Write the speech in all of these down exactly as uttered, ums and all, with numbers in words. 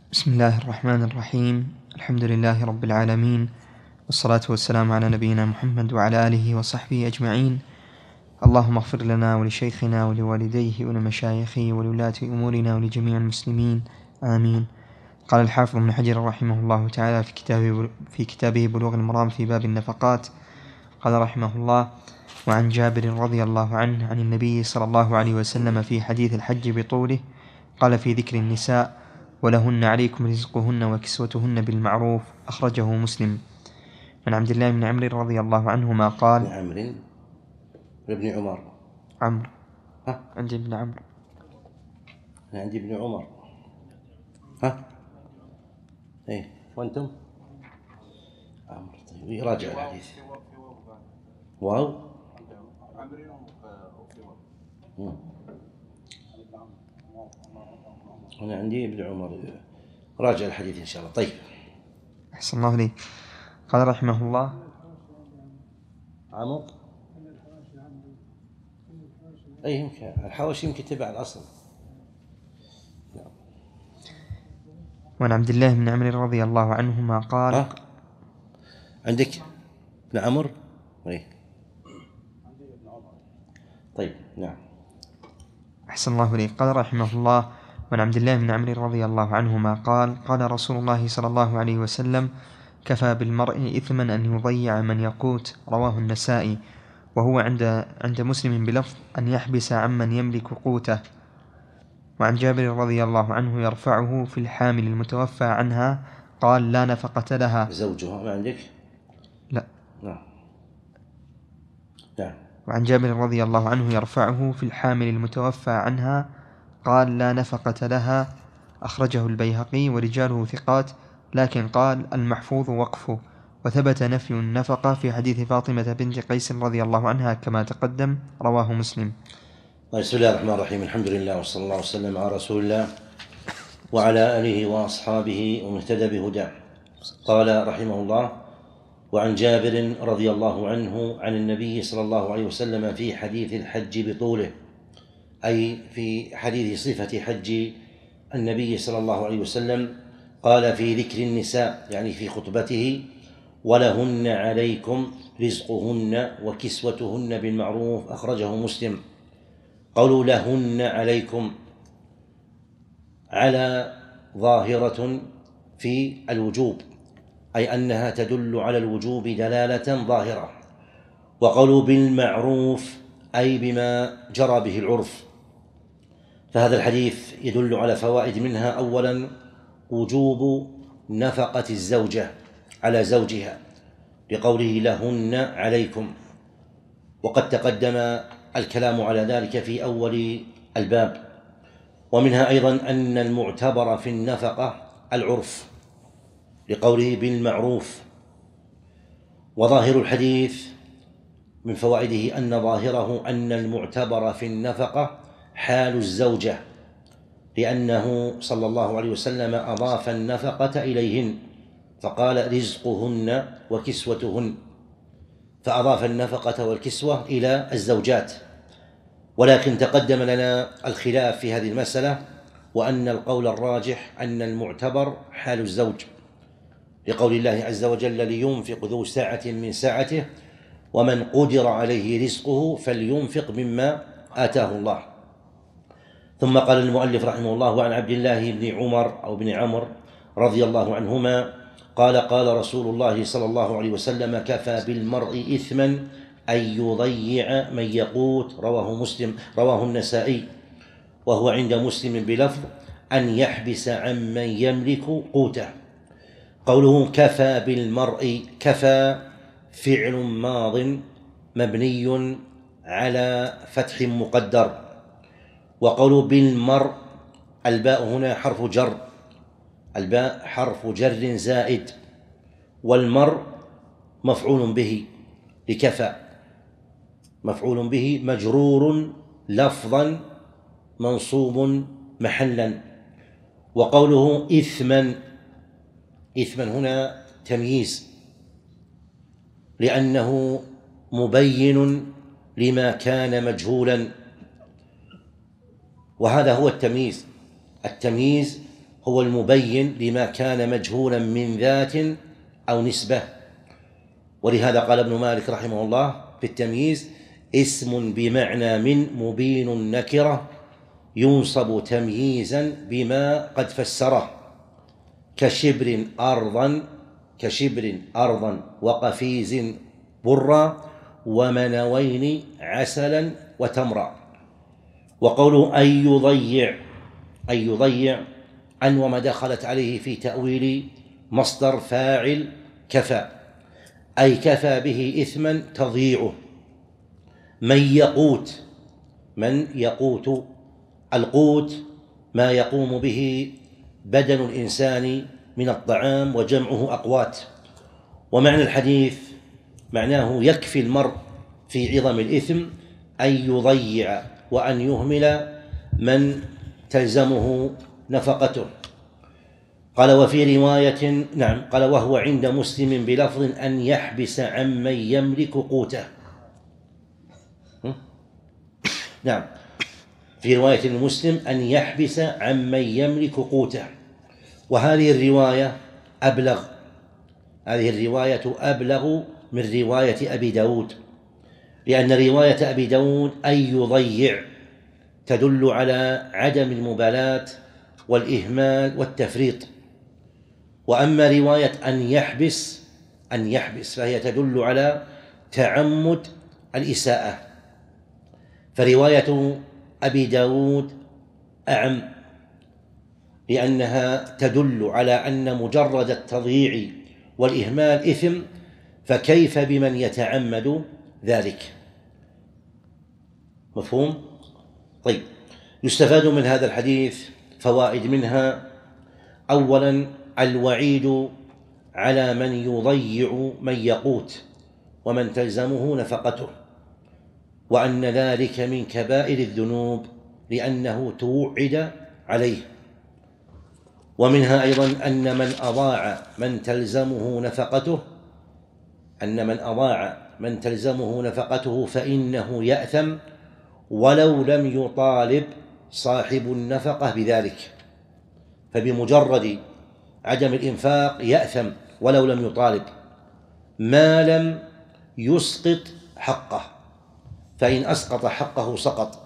بسم الله الرحمن الرحيم. الحمد لله رب العالمين، والصلاة والسلام على نبينا محمد وعلى آله وصحبه أجمعين. اللهم اغفر لنا ولشيخنا ولوالديه ولمشايخه ولولاة أمورنا ولجميع المسلمين، آمين. قال الحافظ ابن حجر رحمه الله تعالى في كتابه, في كتابه بلوغ المرام في باب النفقات، قال رحمه الله: وعن جابر رضي الله عنه عن النبي صلى الله عليه وسلم في حديث الحج بطوله، قال في ذكر النساء: ولهن عليكم رزقهن وكسوتهن بالمعروف، أخرجه مسلم. من عبد الله بن عمرو رضي الله عنهما قال: ابن عمرو ابن عمر عمرو ها عندي ابن عمرو أنا عندي ابن عمر ها ايه وانتم عمرو. طيب يراجع الحديث. واو مم. أنا عندي ابن عمر، راجع الحديث إن شاء الله. طيب أحسن الله إليك. قال رحمه الله: عمرو أي يمكن الحواشي يمكن تبع الأصل. وعن عبد الله بن عمرو رضي الله عنهما قال: ها عندك ابن عمرو؟ ايه طيب نعم. أحسن الله إليك. قال رحمه الله: وعن عبد الله بن عمرو رضي الله عنهما قال: قال رسول الله صلى الله عليه وسلم: كفى بالمرء إثما أن يضيع من يقوت، رواه النسائي، وهو عند عند مسلم بلفظ أن يحبس عمن يملك قوته. وعن جابر رضي الله عنه يرفعه في الحامل المتوفى عنها قال: لا نفقة لها. زوجها ما عندك؟ لا. نعم نعم. وعن جابر رضي الله عنه يرفعه في الحامل المتوفى عنها قال: لا نفقة لها، أخرجه البيهقي ورجاله ثقات، لكن قال: المحفوظ وقفه. وثبت نفي النفقة في حديث فاطمة بنت قيس رضي الله عنها كما تقدم، رواه مسلم. بسم الله الرحمن الرحيم. الحمد لله وصلى الله وسلم على رسول الله وعلى آله وأصحابه ومن اهتدى بهداه. قال رحمه الله: وعن جابر رضي الله عنه عن النبي صلى الله عليه وسلم في حديث الحج بطوله، أي في حديث صفة حج النبي صلى الله عليه وسلم، قال في ذكر النساء يعني في خطبته: ولهن عليكم رزقهن وكسوتهن بالمعروف، أخرجه مسلم. قولوا لهن عليكم على ظاهرة في الوجوب، أي أنها تدل على الوجوب دلالة ظاهرة. وقولوا بالمعروف أي بما جرى به العرف. فهذا الحديث يدل على فوائد، منها أولا وجوب نفقة الزوجة على زوجها بقوله لهن عليكم، وقد تقدم الكلام على ذلك في أول الباب. ومنها أيضا أن المعتبر في النفقة العرف لقوله بالمعروف. وظاهر الحديث من فوائده أن ظاهره أن المعتبر في النفقة حال الزوجة، لأنه صلى الله عليه وسلم أضاف النفقة إليهن فقال رزقهن وكسوتهن، فأضاف النفقة والكسوة إلى الزوجات. ولكن تقدم لنا الخلاف في هذه المسألة، وأن القول الراجح أن المعتبر حال الزوج، لقول الله عز وجل: لينفق ذو سعة من سعته ومن قدر عليه رزقه فلينفق مما آتاه الله. ثم قال المؤلف رحمه الله: وعن عبد الله بن عمر أو بن عمرو رضي الله عنهما قال: قال رسول الله صلى الله عليه وسلم: كفى بالمرء إثما أن يضيع من يقوت، رواه مسلم رواه النسائي، وهو عند مسلم بلفظ أن يحبس عمن يملك قوته. قوله كفى بالمرء، كفى فعل ماض مبني على فتح مقدر. وقوله بالمرء، الباء هنا حرف جر، الباء حرف جر زائد، والمرء مفعول به لكفى، مفعول به مجرور لفظا منصوب محلا. وقوله إثما، إثما هنا تمييز، لأنه مبين لما كان مجهولا، وهذا هو التمييز. التمييز هو المبين لما كان مجهولا من ذات أو نسبة. ولهذا قال ابن مالك رحمه الله في التمييز: اسم بمعنى من مبين النكرة ينصب تمييزا بما قد فسره، كشبر أرضا كشبر أرضا وقفيز برا ومنوين عسلا وتمرا. وقوله أن يضيع أن يضيع أن وما دخلت عليه في تأويل مصدر فاعل كفى، أي كفى به إثما تضييعه. من يقوت من يقوت القوت ما يقوم به بدن الإنسان من الطعام، وجمعه أقوات. ومعنى الحديث معناه يكفي المرء في عظم الإثم أن يضيع وأن يهمل من تلزمه نفقته. قال وفي رواية نعم قال وهو عند مسلم بلفظ أن يحبس عمن يملك قوته. نعم في رواية المسلم أن يحبس عمن يملك قوته. وهذه الرواية أبلغ هذه الرواية أبلغ من رواية أبي داود، لأن رواية أبي داود أن يضيع تدل على عدم المبالاة والإهمال والتفريط، وأما رواية أن يحبس أن يحبس فهي تدل على تعمد الإساءة. فرواية أبي داود أعم، لأنها تدل على أن مجرد التضييع والإهمال إثم، فكيف بمن يتعمد ذلك؟ مفهوم؟ طيب، يستفاد من هذا الحديث فوائد، منها أولا الوعيد على من يضيع من يقوت ومن تلزمه نفقته، وأن ذلك من كبائر الذنوب لأنه توعد عليه. ومنها أيضا أن من أضاع من تلزمه نفقته أن من أضاع من تلزمه نفقته فإنه يأثم ولو لم يطالب صاحب النفقة بذلك، فبمجرد عدم الإنفاق يأثم ولو لم يطالب، ما لم يسقط حقه، فإن أسقط حقه سقط.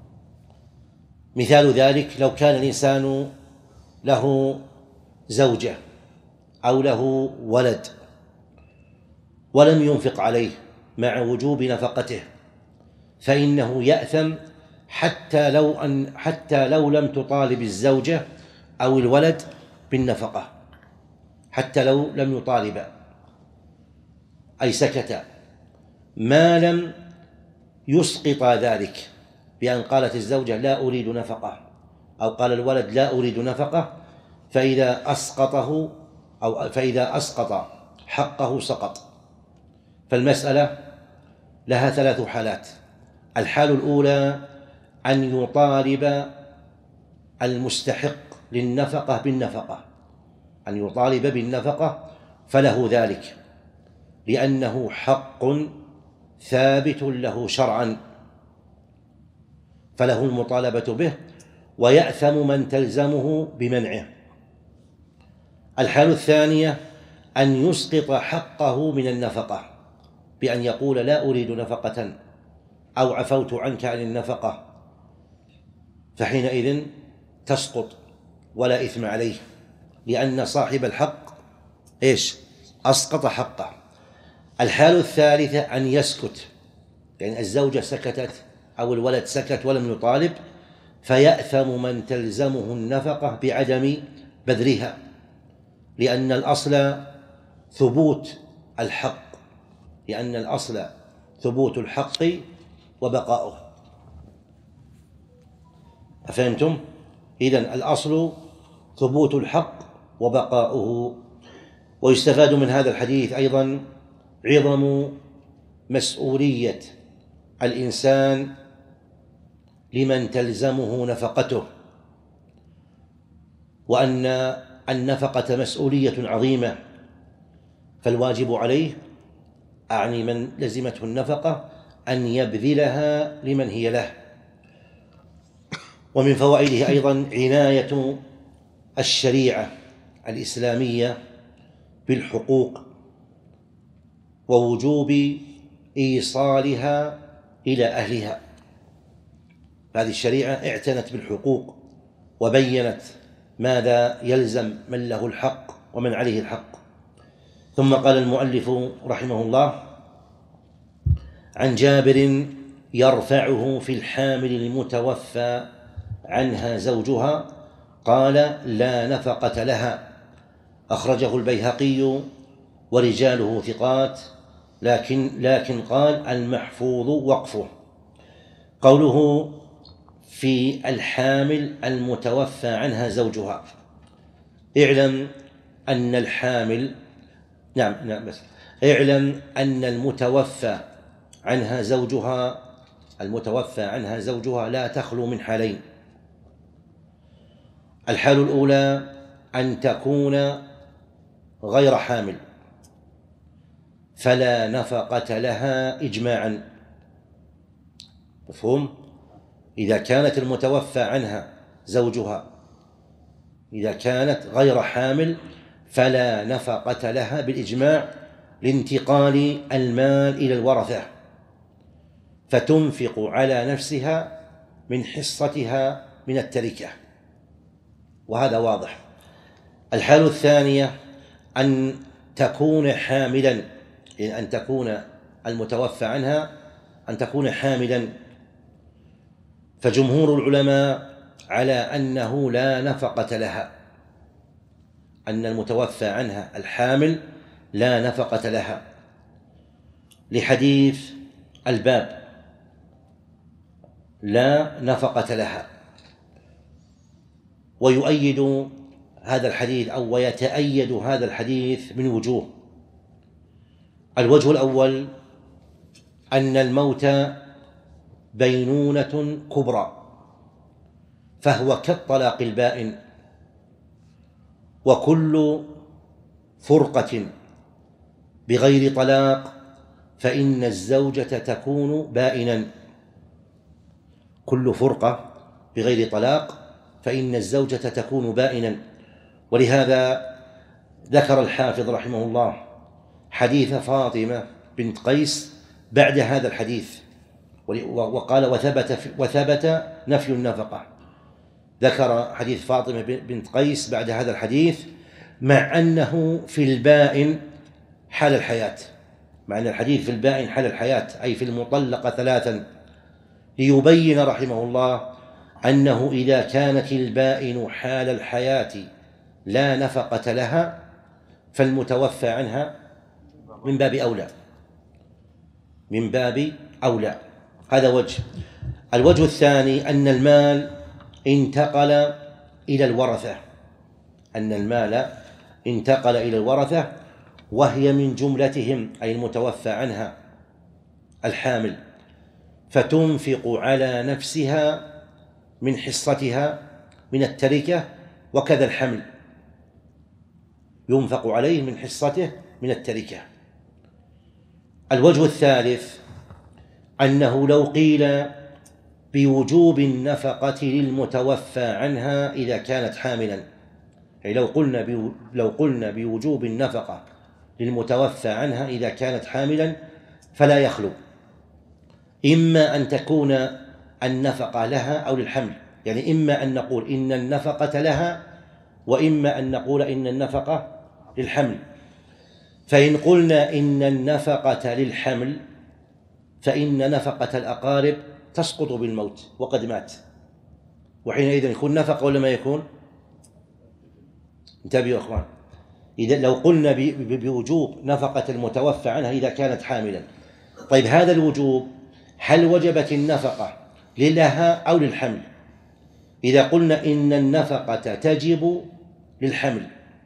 مثال ذلك لو كان الإنسان له زوجة أو له ولد ولم ينفق عليه مع وجوب نفقته، فإنه يأثم حتى لو أن حتى لو لم تطالب الزوجة أو الولد بالنفقة، حتى لو لم يطالب أي سكت، ما لم يسقط ذلك بأن قالت الزوجة لا أريد نفقة أو قال الولد لا أريد نفقة، فإذا أسقطه أو فإذا أسقط حقه سقط. فالمسألة لها ثلاث حالات. الحال الأولى أن يطالب المستحق للنفقة بالنفقة أن يطالب بالنفقة فله ذلك، لأنه حق ثابت له شرعا فله المطالبة به، ويأثم من تلزمه بمنعه. الحال الثانية أن يسقط حقه من النفقة بأن يقول لا أريد نفقة أو عفوت عنك عن النفقة، فحينئذ تسقط ولا إثم عليه، لأن صاحب الحق إيش؟ أسقط حقه. الحال الثالثة أن يسكت، يعني الزوجة سكتت أو الولد سكت ولم يطالب، فيأثم من تلزمه النفقة بعدم بذلها، لأن الأصل ثبوت الحق لأن الأصل ثبوت الحق وبقاؤه. أفهمتم؟ إذن الأصل ثبوت الحق وبقاؤه. ويستفاد من هذا الحديث أيضا عظم مسؤولية الإنسان لمن تلزمه نفقته، وأن النفقة مسؤولية عظيمة، فالواجب عليه أعني من لزمته النفقة أن يبذلها لمن هي له. ومن فوائده أيضا عناية الشريعة الإسلامية بالحقوق ووجوب إيصالها إلى أهلها. هذه الشريعة اعتنت بالحقوق وبينت ماذا يلزم من له الحق ومن عليه الحق. ثم قال المؤلف رحمه الله: عن جابر يرفعه في الحامل المتوفى عنها زوجها قال: لا نفقة لها. أخرجه البيهقي ورجاله ثقات، لكن لكن قال: المحفوظ وقفه. قوله في الحامل المتوفى عنها زوجها، اعلم أن الحامل نعم نعم بس اعلم أن المتوفى عنها زوجها المتوفى عنها زوجها لا تخلو من حالين: الحال الأولى أن تكون غير حامل فلا نفقة لها إجماعا. مفهوم؟ إذا كانت المتوفى عنها زوجها إذا كانت غير حامل فلا نفقة لها بالإجماع لانتقال المال إلى الورثة، فتنفق على نفسها من حصتها من التركة، وهذا واضح. الحالة الثانية أن تكون حاملا، يعني أن تكون المتوفى عنها أن تكون حاملا، فجمهور العلماء على أنه لا نفقة لها، أن المتوفى عنها الحامل لا نفقة لها، لحديث الباب لا نفقة لها. ويؤيد هذا الحديث أو ويتأيد هذا الحديث من وجوه. الوجه الأول أن الموت بينونة كبرى، فهو كالطلاق البائن، وكل فرقة بغير طلاق فإن الزوجة تكون بائنا. كل فرقة بغير طلاق فإن الزوجة تكون بائنا. ولهذا ذكر الحافظ رحمه الله حديث فاطمة بنت قيس بعد هذا الحديث، وقال وثبت, وثبت نفي النفقة. ذكر حديث فاطمة بنت قيس بعد هذا الحديث مع أنه في البائن حال الحياة، مع أن الحديث في البائن حال الحياة أي في المطلقة ثلاثا، ليبين رحمه الله أنه إذا كانت البائن حال الحياة لا نفقة لها فالمتوفى عنها من باب أولى من باب أولى. هذا وجه. الوجه الثاني أن المال انتقل إلى الورثة أن المال انتقل إلى الورثة وهي من جملتهم أي المتوفى عنها الحامل، فتنفق على نفسها من حصتها من التركة، وكذا الحمل ينفق عليه من حصته من التركة. الوجه الثالث أنه لو قيل بوجوب النفقة للمتوفى عنها إذا كانت حاملا، يعني لو قلنا بو لو قلنا بوجوب النفقة للمتوفى عنها إذا كانت حاملا فلا يخلو، إما أن تكون النفقة لها أو للحمل، يعني إما أن نقول إن النفقة لها وإما أن نقول إن النفقة للحمل. فإن قلنا إن النفقة للحمل فإن نفقة الأقارب تسقط بالموت وقد مات، وحينئذ يكون نفقة ولا ما يكون؟ انتبهوا يا أخوان، إذا لو قلنا بوجوب نفقة المتوفى عنها إذا كانت حاملا، طيب هذا الوجوب هل وجبت النفقة لها أو للحمل؟ إذا قلنا إن النفقة تجب للحمل،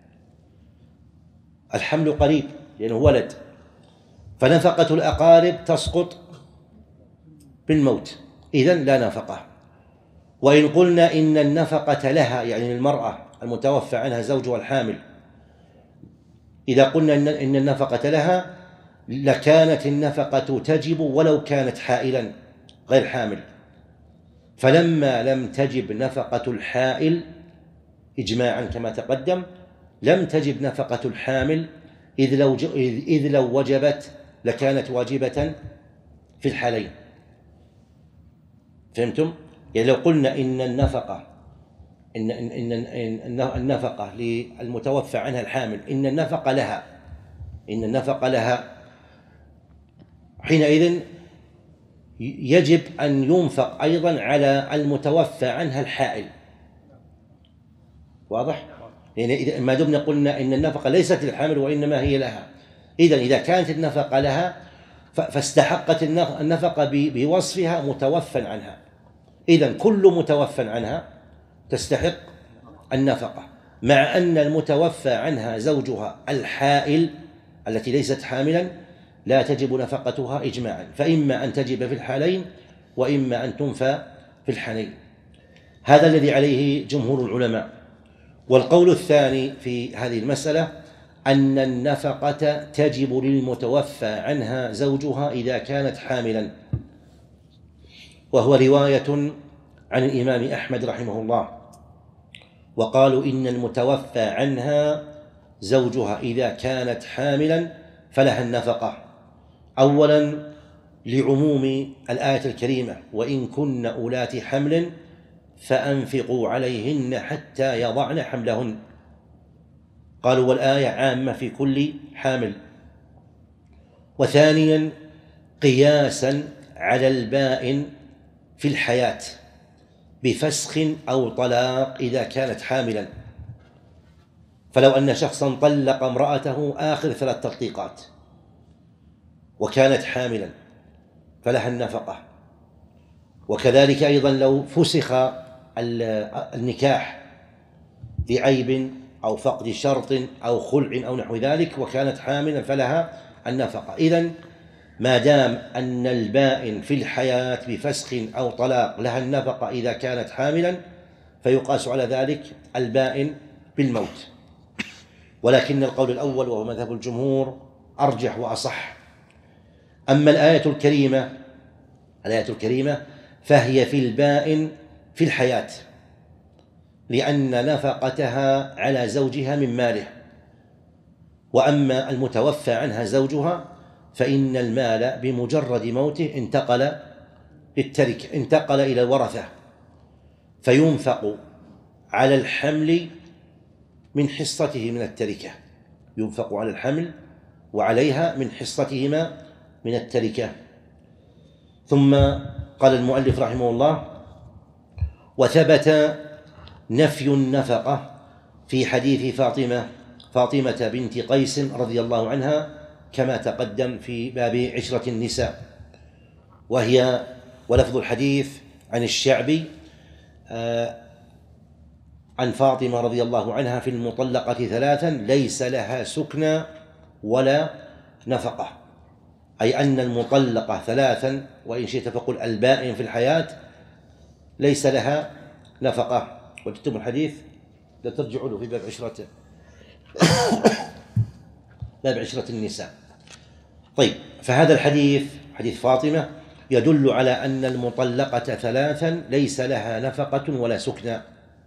الحمل قريب لأنه ولد، فنفقة الأقارب تسقط بالموت، إذن لا نفقة. وإن قلنا إن النفقة لها يعني المرأة المتوفى عنها زوجها الحامل، إذا قلنا إن النفقة لها لكانت النفقة تجب ولو كانت حائلا غير حامل، فلما لم تجب نفقة الحائل إجماعا كما تقدم، لم تجب نفقة الحامل، إذ لو, إذ لو وجبت لكانت واجبة في الحالين. فهمتم؟ يعني لو قلنا إن النفقة إن, إن, إن النفقة للمتوفى عنها الحامل إن النفقة لها إن النفقة لها حينئذ يجب أن ينفق أيضا على المتوفى عنها الحائل. واضح؟ يعني ما دمنا قلنا إن النفقة ليست للحامل وإنما هي لها، إذن إذا كانت النفقة لها فاستحقت النفقة بوصفها متوفى عنها، إذن كل متوفى عنها تستحق النفقة، مع أن المتوفى عنها زوجها الحائل التي ليست حاملا لا تجب نفقتها إجماعا، فإما أن تجب في الحالين وإما أن تنفى في الحالين. هذا الذي عليه جمهور العلماء. والقول الثاني في هذه المسألة أن النفقة تجب للمتوفى عنها زوجها إذا كانت حاملا، وهو رواية عن الإمام أحمد رحمه الله، وقالوا إن المتوفى عنها زوجها إذا كانت حاملا فلها النفقة، أولا لعموم الآية الكريمة وإن كن أولات حمل فأنفقوا عليهن حتى يضعن حملهن، قالوا والآية عامة في كل حامل. وثانيا قياسا على البائن في الحياة بفسخ أو طلاق إذا كانت حاملا، فلو أن شخصا طلق امرأته آخر ثلاث تطليقات وكانت حاملا فلها النفقة، وكذلك أيضا لو فسخ النكاح لعيب أو فقد شرط أو خلع أو نحو ذلك وكانت حاملا فلها النفقة. إذن ما دام أن البائن في الحياة بفسخ أو طلاق لها النفقة إذا كانت حاملا فيقاس على ذلك البائن بالموت. ولكن القول الأول وهو مذهب الجمهور أرجح وأصح. أما الآية الكريمة الآية الكريمة فهي في البائن في الحياة، لأن نفقتها على زوجها من ماله، وأما المتوفى عنها زوجها فإن المال بمجرد موته انتقل للتركة، انتقل إلى الورثة، فينفق على الحمل من حصته من التركة، ينفق على الحمل وعليها من حصتهما من التركة. ثم قال المؤلف رحمه الله: وثبت نفي النفقة في حديث فاطمة فاطمة بنت قيس رضي الله عنها كما تقدم في باب عشرة النساء، وهي ولفظ الحديث عن الشعبي عن فاطمة رضي الله عنها في المطلقة ثلاثا ليس لها سكنى ولا نفقة، أي أن المطلقة ثلاثا وإن شئت فقل البائن في الحياة ليس لها نفقة. وجدتم الحديث لا ترجعوا له في باب عشرة باب عشرة النساء. طيب، فهذا الحديث حديث فاطمة يدل على أن المطلقة ثلاثا ليس لها نفقة ولا سكنى.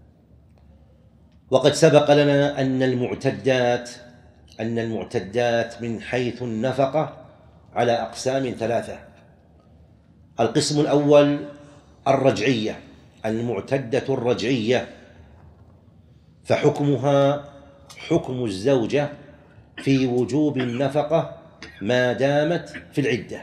وقد سبق لنا أن المعتدات أن المعتدات من حيث النفقة على أقسام ثلاثة. القسم الأول الرجعية، المعتدة الرجعية، فحكمها حكم الزوجة في وجوب النفقة ما دامت في العدة.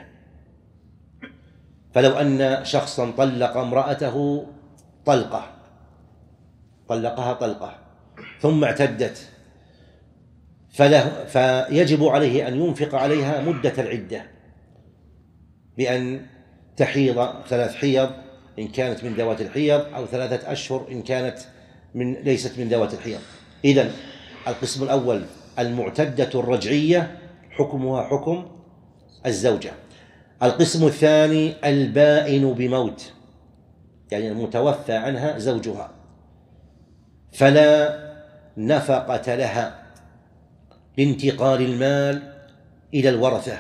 فلو أن شخصا طلق امرأته طلقة طلقها طلقة ثم اعتدت، فله فيجب عليه أن ينفق عليها مدة العدة بأن تحيض ثلاث حيض إن كانت من ذوات الحيض، أو ثلاثة أشهر إن كانت من ليست من ذوات الحيض. إذن القسم الأول المعتدة الرجعية حكمها حكم الزوجة. القسم الثاني البائن بموت، يعني المتوفى عنها زوجها، فلا نفقة لها لانتقال المال إلى الورثة،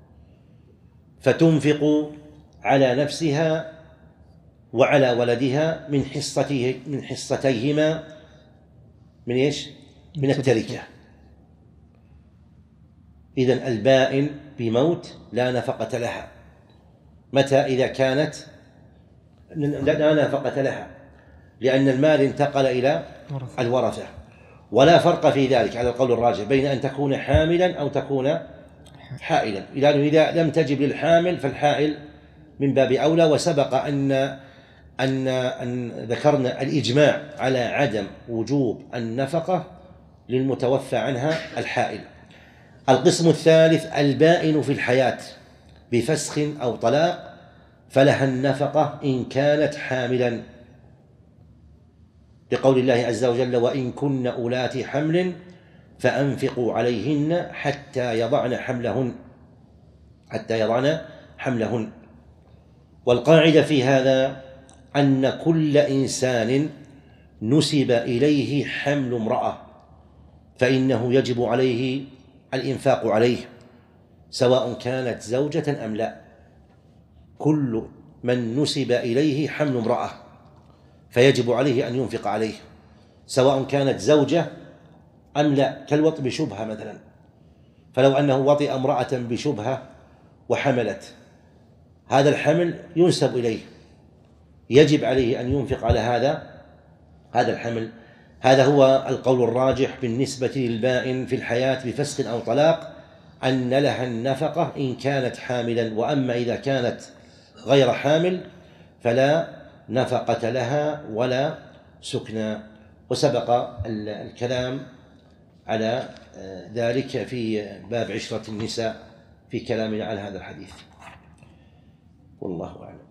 فتنفق على نفسها وعلى ولدها من حصته من حصتيهما من إيش؟ من التركة. إذن البائن بموت لا نفقة لها. متى؟ إذا كانت لا نفقة لها، لأن المال انتقل إلى الورثة، ولا فرق في ذلك على القول الراجح بين أن تكون حاملا أو تكون حائلا، لأنه إذا لم تجب للحامل فالحائل من باب أولى. وسبق أن أن أن ذكرنا الإجماع على عدم وجوب النفقة للمتوفى عنها الحائل. القسم الثالث البائن في الحياة بفسخ أو طلاق، فلها النفقة إن كانت حاملا، لقول الله عز وجل: وإن كن أولات حمل فأنفقوا عليهن حتى يضعن حملهن حتى يضعن حملهن. والقاعدة في هذا أن كل إنسان نسب إليه حمل امرأة فإنه يجب عليه الإنفاق عليه، سواء كانت زوجة أم لا. كل من نسب إليه حمل امرأة فيجب عليه أن ينفق عليه، سواء كانت زوجة أم لا، كالوطء بشبهة مثلا، فلو أنه وطئ امرأة بشبهة وحملت، هذا الحمل ينسب إليه، يجب عليه أن ينفق على هذا هذا الحمل. هذا هو القول الراجح بالنسبة للبائن في الحياة بفسخ أو طلاق، أن لها النفقة إن كانت حاملا، وأما إذا كانت غير حامل فلا نفقة لها ولا سكنى. وسبق الكلام على ذلك في باب عشرة النساء في كلامنا على هذا الحديث، والله أعلم.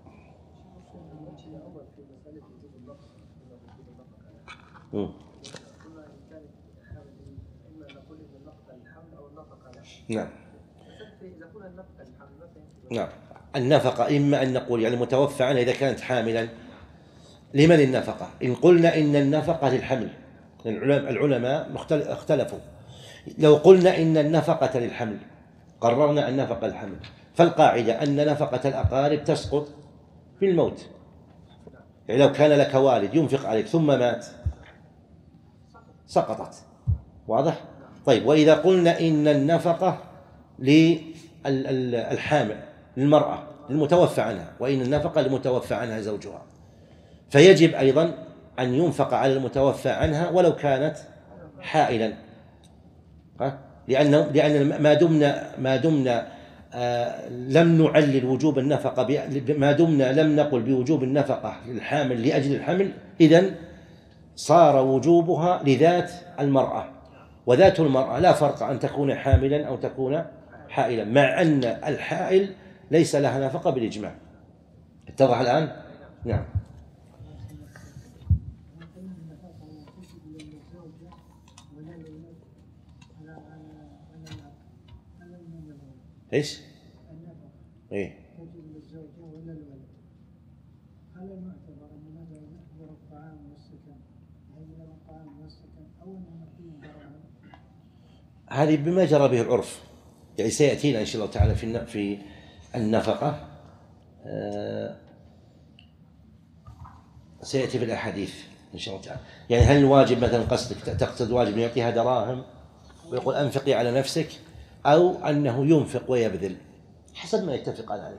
نعم نعم النفقة إما أن نقول يعني المتوفى عنها إذا كانت حاملا لمن النفقة؟ إن قلنا إن النفقة للحمل، العلماء اختلفوا. لو قلنا إن النفقة للحمل، قررنا النفقة للحمل، فالقاعدة أن نفقة الأقارب تسقط في الموت. يعني لو كان لك والد ينفق عليك ثم مات سقطت، واضح؟ طيب، وإذا قلنا إن النفقة للحامل للمرأة للمتوفى عنها، وإن النفقة للمتوفى عنها زوجها، فيجب أيضا أن ينفق على المتوفى عنها ولو كانت حائلا، لأن لأن ما دمنا ما دمنا آه لم نعلل وجوب النفقة، ما دمنا لم نقل بوجوب النفقة للحامل لأجل الحمل، إذن صار وجوبها لذات المرأة، وذات المرأة لا فرق أن تكون حاملا أو تكون حائلا، مع أن الحائل ليس لها نفقة بالإجماع. اتضح الآن؟ نعم. إيش؟ إيه؟ هذه بما جرى به العرف، يعني سيأتينا إن شاء الله تعالى في في النفقة، آه سيأتي في الأحاديث إن شاء الله تعالى. يعني هل الواجب مثلا قصدك تقصد واجب يعطيها دراهم ويقول أنفقي على نفسك، أو أنه ينفق ويبذل حسب ما يتفق عليه؟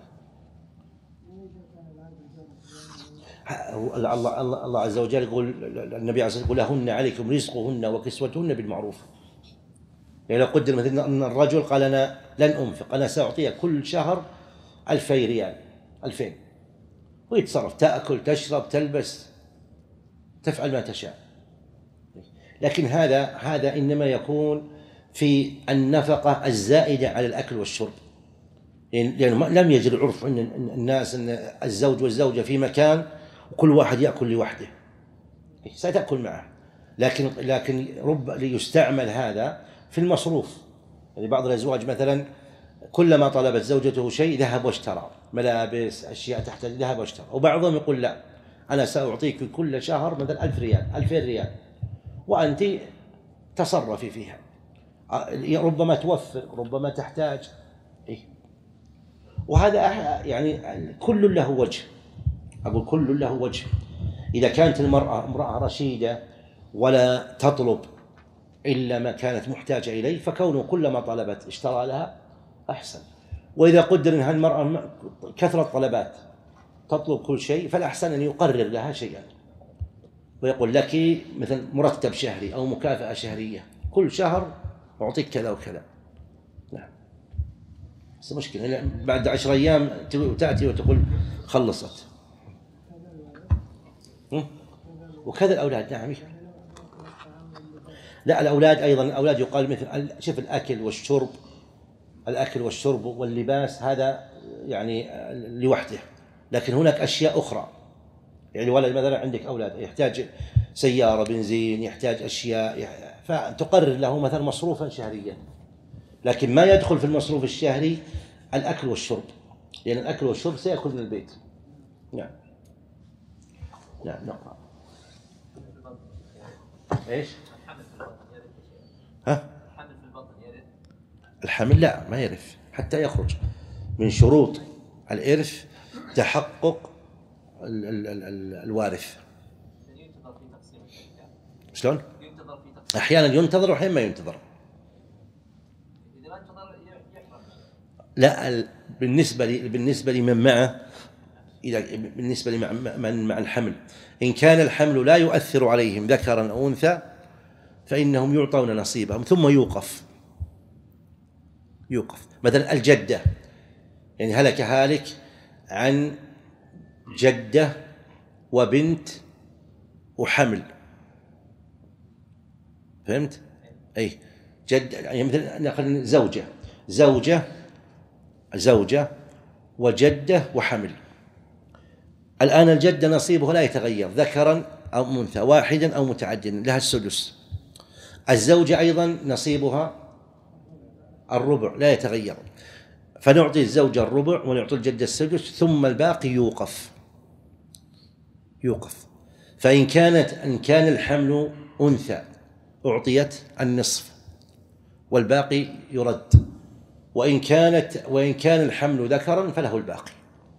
الله, الله, الله عز وجل يقول، النبي عليه الصلاة والسلام يقول: لهن عليكم رزقهن وكسوتهن بالمعروف. يعني لو قدر مثلا أن الرجل قال: أنا لن أنفق، أنا سأعطيها كل شهر ألفي ريال، ألفين، ويتصرف، تأكل تشرب تلبس تفعل ما تشاء. لكن هذا هذا إنما يكون في النفقة الزائدة على الأكل والشرب، لأنه لم يجري العرف أن الناس أن الزوج والزوجة في مكان وكل واحد يأكل لوحده، ستأكل معه، لكن لكن رب ليستعمل هذا في المصروف. يعني بعض الأزواج مثلا كلما طلبت زوجته شيء ذهب واشترى ملابس، أشياء تحتاج، ذهب واشترى. وبعضهم يقول: لا، أنا سأعطيك كل شهر مثلا ألف ريال، ألفين ريال، وأنت تصرفي فيها، ربما توفر، ربما تحتاج. وهذا يعني كل له وجه، أقول كل له وجه. إذا كانت المرأة امرأة رشيدة ولا تطلب إلا ما كانت محتاجة إليه، فكونه كلما طلبت اشترى لها أحسن. وإذا قدر أن المرأة كثرة طلبات تطلب كل شيء، فالأحسن أن يقرر لها شيئا ويقول لك مثل مرتب شهري أو مكافأة شهرية، كل شهر أعطيك كذا وكذا. نعم. بس مشكلة بعد عشر أيام تأتي وتقول خلصت. وكذا الأولاد. نعم. لا، الأولاد أيضا، الأولاد يقال مثل شوف الأكل والشرب، الأكل والشرب واللباس هذا يعني لوحده، لكن هناك أشياء أخرى. يعني ولد مثلا عندك أولاد يحتاج سيارة بنزين، يحتاج أشياء، فتقرر له مثلا مصروفا شهريا، لكن ما يدخل في المصروف الشهري الأكل والشرب، لأن الأكل والشرب سيأكل من البيت. نعم. نعم. نقرأ. إيش؟ ها؟ الحمل لا، ما يرث حتى يخرج. من شروط الإرث تحقق ال ال ال ال الوارث. شلون؟ أحيانا ينتظر وأحيانا ما ينتظر. لا، بالنسبة لي بالنسبة لمن معه، إذا بالنسبة لمن مع الحمل، إن كان الحمل لا يؤثر عليهم ذكرا أو أنثى فإنهم يعطون نصيبهم ثم يوقف. يوقف مثلا الجدة، يعني هلك هالك عن جدة وبنت وحمل، فهمت؟ أي جد يعني مثل نقول زوجة زوجة زوجة وجدة وحمل. الآن الجدة نصيبها لا يتغير ذكرا أو أنثى، واحدا أو متعددا، لها السدس. الزوجة أيضا نصيبها الربع لا يتغير، فنعطي الزوجة الربع ونعطي الجدة السدس، ثم الباقي يوقف. يوقف فإن كانت إن كان الحمل أنثى أعطيت النصف والباقي يرد، وإن كانت وإن كان الحمل ذكرا فله الباقي.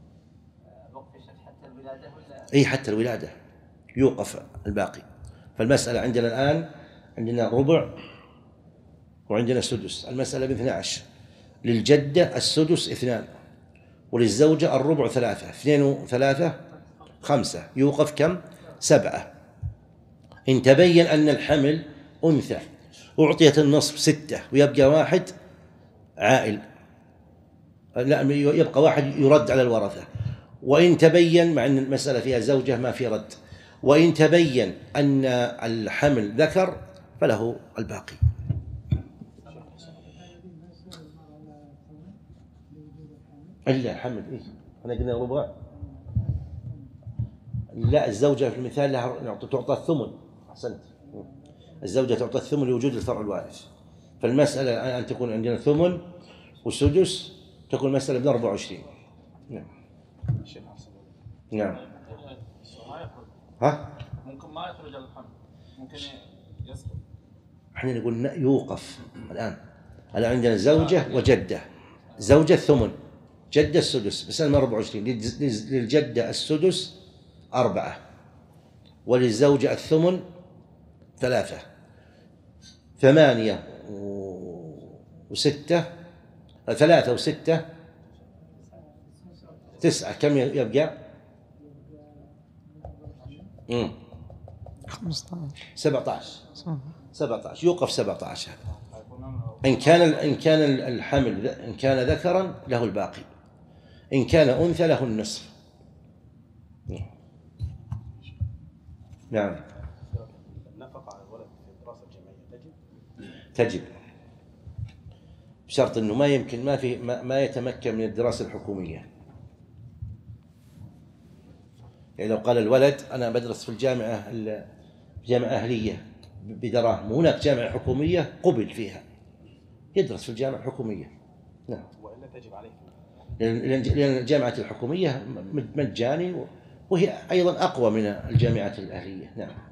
أي حتى الولادة يوقف الباقي. فالمسألة عندنا الآن عندنا ربع وعندنا سدس، المسألة باثنى عشر. للجدة السدس اثنان، وللزوجة الربع ثلاثة، اثنين وثلاثة خمسة، يوقف كم؟ سبعة. إن تبين أن الحمل أنثى أعطيت النصف ستة ويبقى واحد عائل، لا يبقى واحد يرد على الورثة. وإن تبين، مع أن المسألة فيها زوجة ما في رد، وإن تبين أن الحمل ذكر فله الباقي. إلا الحمل إيه؟ أنا قلنا ربع. لا، الزوجة في المثال لها تعطى الثمن. أحسنت، الزوجة تعطى الثمن لوجود الفرع الوارث. فالمسألة أن تكون عندنا ثمن وسدس تكون مسألة من أربعة وعشرين. نعم. نعم. ها؟ ممكن ما يخرج الحمل، ممكن يسقط. احنا نقول يوقف الآن. الآن عندنا زوجة وجدة، زوجة ثمن، جدة السدس، مسألة من أربعة وعشرين. للجدة السدس أربعة، وللزوجة الثمن ثلاثة، ثمانية وستة، ثلاثة وستة تسعة، كم يبقى؟ امم سبعة عشر. سبعة عشر يوقف سبعة عشر. إن كان إن كان الحمل إن كان ذكرا له الباقي، إن كان أنثى له النصف. نعم. النفقة على الولد في الدراسة الجامعية تجب؟ تجب بشرط إنه ما يمكن ما في ما, ما يتمكن من الدراسة الحكومية. يعني لو قال الولد أنا بدرس في الجامعة الجامعة أهلية بدراهم، وهناك جامعة حكومية قبل فيها، يدرس في الجامعة الحكومية. نعم. وإلا تجب عليه، لأن الجامعة الحكومية مجاني، وهي أيضا أقوى من الجامعات الأهلية. نعم.